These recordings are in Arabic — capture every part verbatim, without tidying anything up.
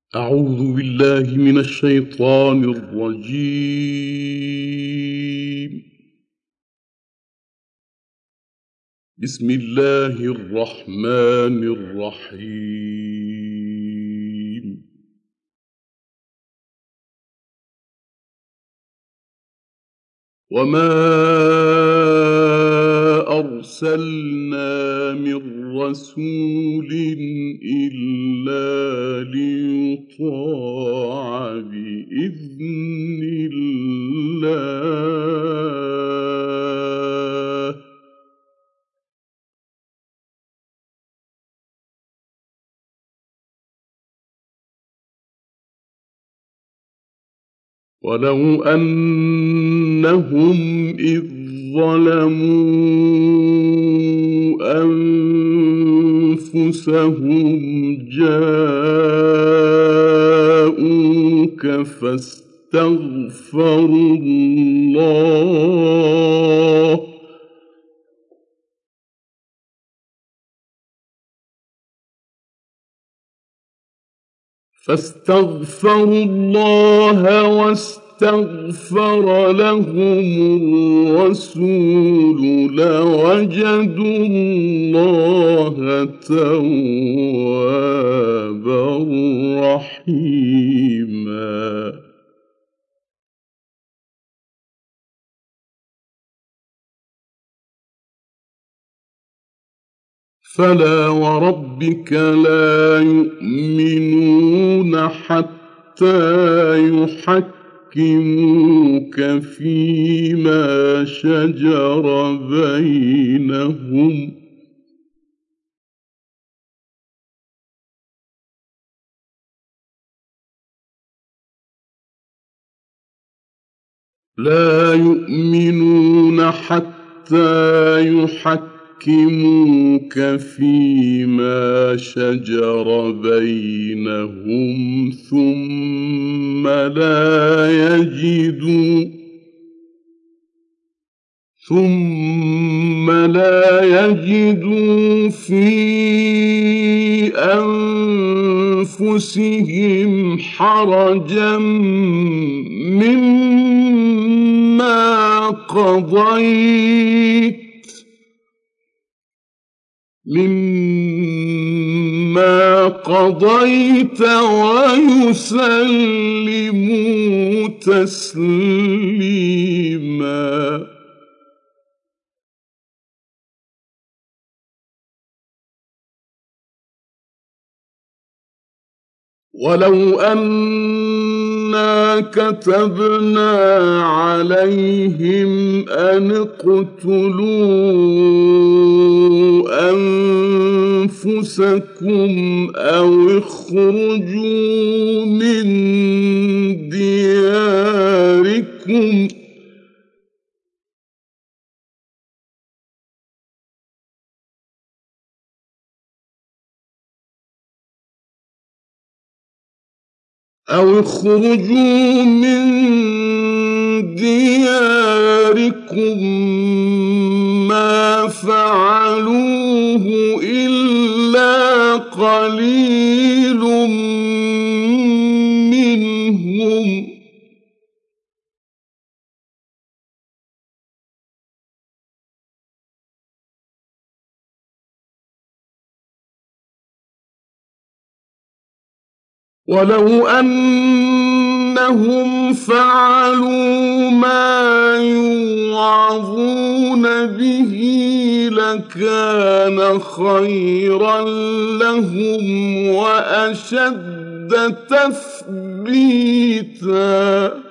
أعوذ بالله من الشيطان الرجيم. بسم الله الرحمن الرحيم. وما أرسلنا من رسول إلا ليطاع بإذن الله. ولو أنهم إذ ظلموا أنفسهم جاءوك فاستغفروا الله فاستغفروا الله واستغفر لهم الرسول لوجدوا الله توابا رحيما. فلا وربك لا يؤمنون حتى يحكموك فيما شجر بينهم لا يؤمنون حتى يحكموك يحكموك فيما شجر بينهم ثم لا يجدوا ثم لا يجدوا في أنفسهم حرجا مما قضيت مما قضيت ويسلموا تسليما. ولو أنا كتبنا عليهم أن اقتلوا أنفسكم أو اخرجوا من دياركم أو اخرجوا من دياركم ما فعلوه إلا قليل منهم ولو أنهم فعلوا ما يوعظون به لكان خيرا لهم وأشد تثبيتا.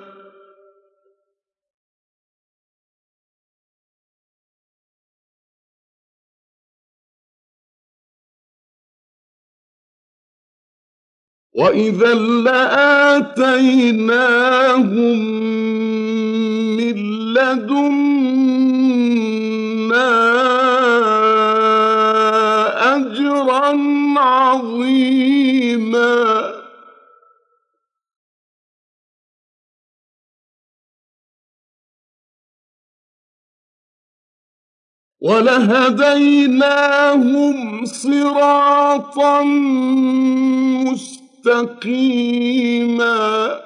وإذا لآتيناهم من لدنا أجرا عظيما. ولهديناهم صراطا مستقيما مستقيما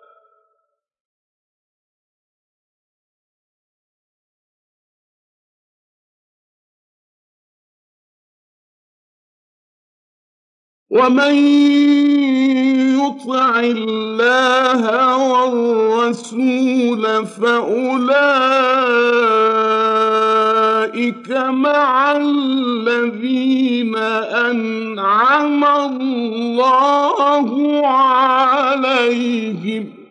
ومن يطع الله والرسول فأولئك مع الذين أنعم الله عليهم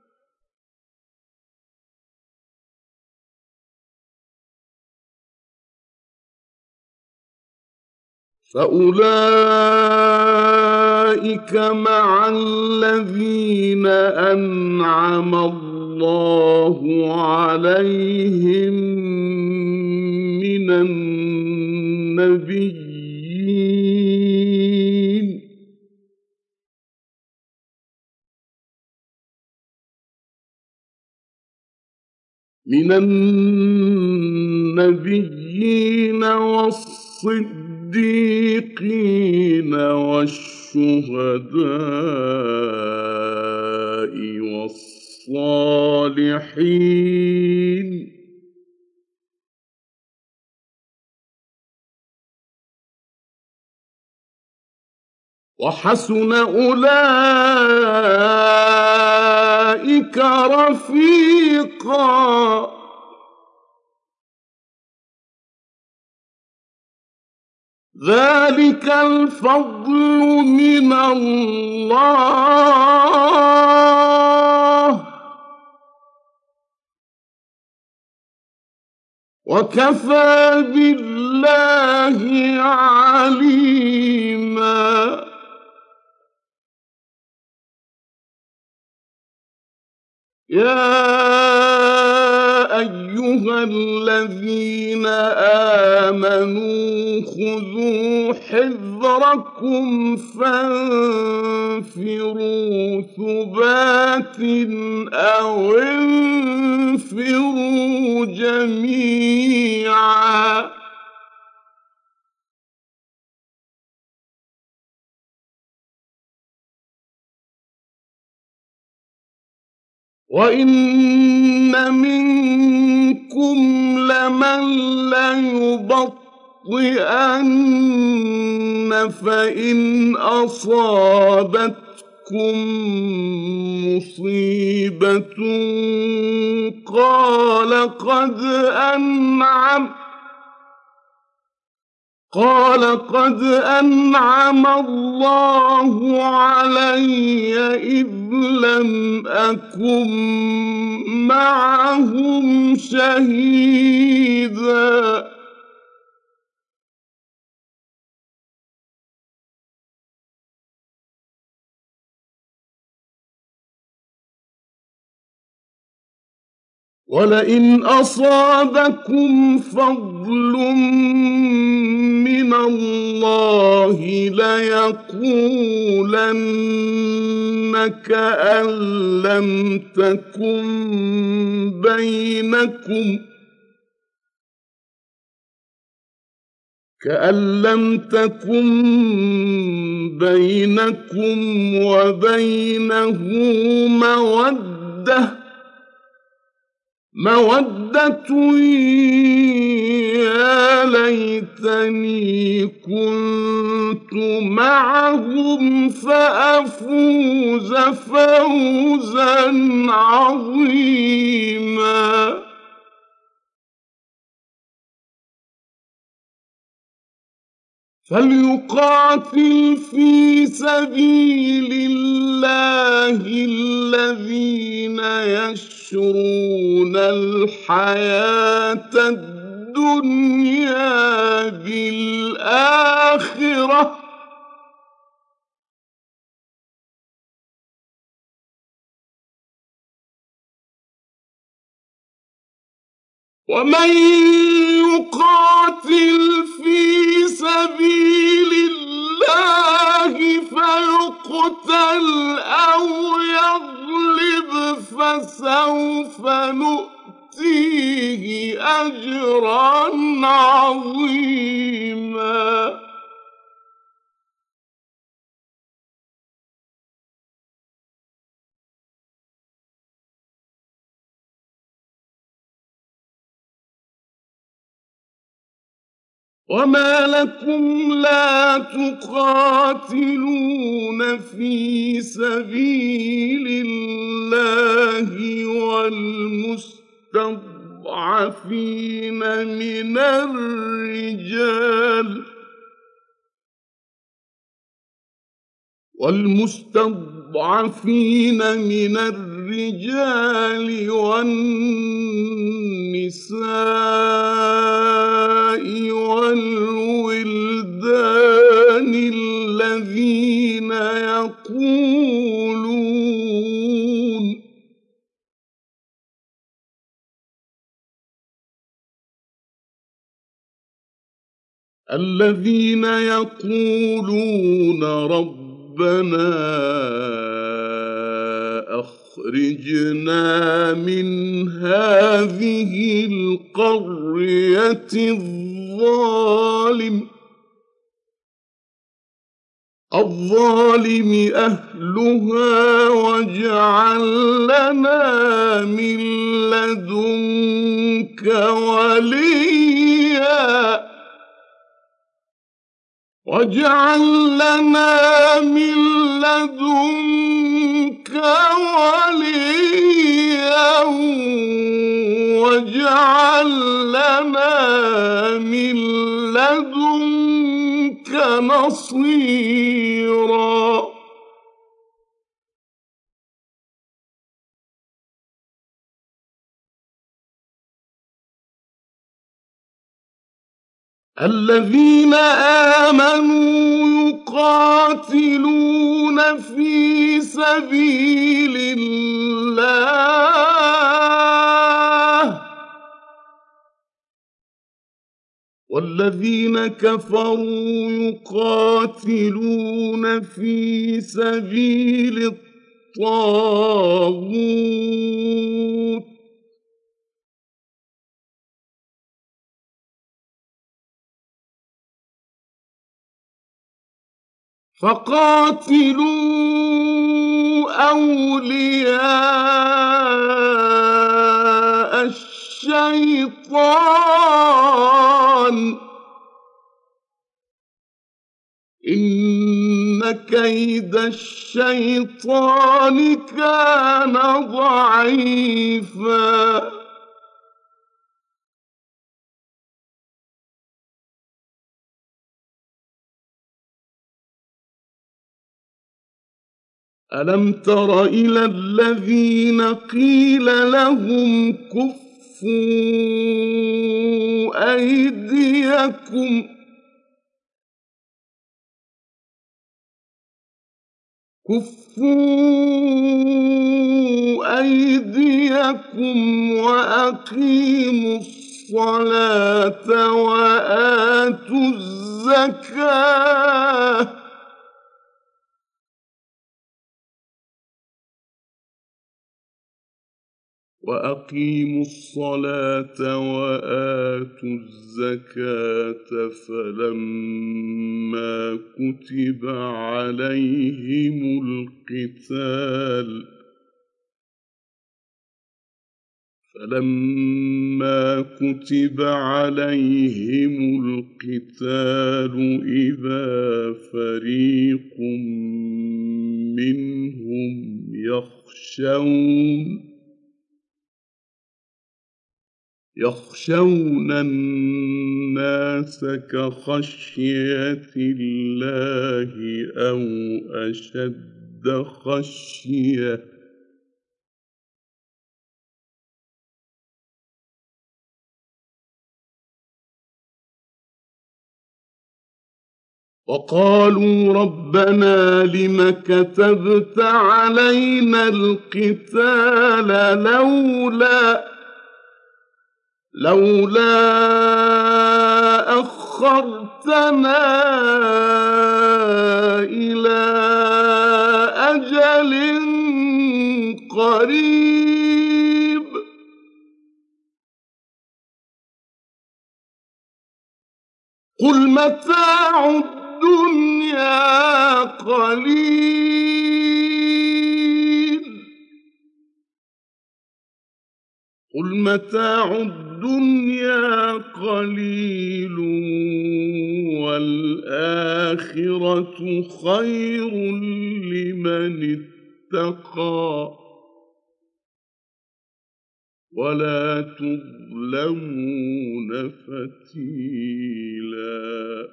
فأولئك مع الذين أنعم الله عليهم من النبيين من النبيين والصديقين الصديقين والشهداء والصالحين وحسن أولئك رفيقا ذلك الفضل من الله وكفى بالله عليما يا أيها الذين آمنوا خذوا حذركم فانفروا ثبات أو انفروا جميعا وإن منكم لمن ليبطئن فإن أصابتكم مصيبة قال قد أنعم قال قد أنعم الله علي إذ لم أكن معهم شهيدا ولئن أصابكم فضل من الله ليقولن كأن لم تكن بينكم كأن لم تكن بينكم وبينه مودة مودة يا ليتني كنت معهم فأفوز فوزا عظيما فليقاتل في سبيل الله الذين يشرون الحياة الدنيا بالآخرة ومن يقاتل في سبيل الله فيقتل أو يغلب فسوف نؤتيه أجرا عظيما وما لكم لا تقاتلون في سبيل الله والمستضعفين من الرجال والمستضعفين من الرجال والنساء والولدان الذين يقولون الذين يقولون رب ربنا أخرجنا من هذه القرية الظالم الظالم أهلها واجعل لنا من لدنك وليا واجعل لنا من لدنك وليا واجعل لنا من لدنك نصيرا الذين آمنوا يقاتلون في سبيل الله والذين كفروا يقاتلون في سبيل الطاغوت فقاتلوا أولياء الشيطان إن كيد الشيطان كان ضعيفا ألم تر إلى الذين قيل لهم كفوا أيديكم كفوا أيديكم وأقيموا الصلاة وآتوا الزكاة وأقيموا الصلاة وآتوا الزكاة فلما كتب عليهم القتال فلما كتب عليهم القتال إذا فريق منهم يخشون يخشون الناس كخشية الله أو أشد خشية وقالوا ربنا لم كتبت علينا القتال لولا لولا أخرتنا إلى أجل قريب قل متاع الدنيا قليل قل متاع الدنيا قليل الآخرة خير لمن اتقى ولا تظلمون فتيلا.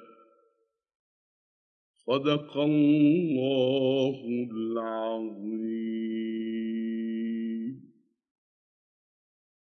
صدق الله العظيم.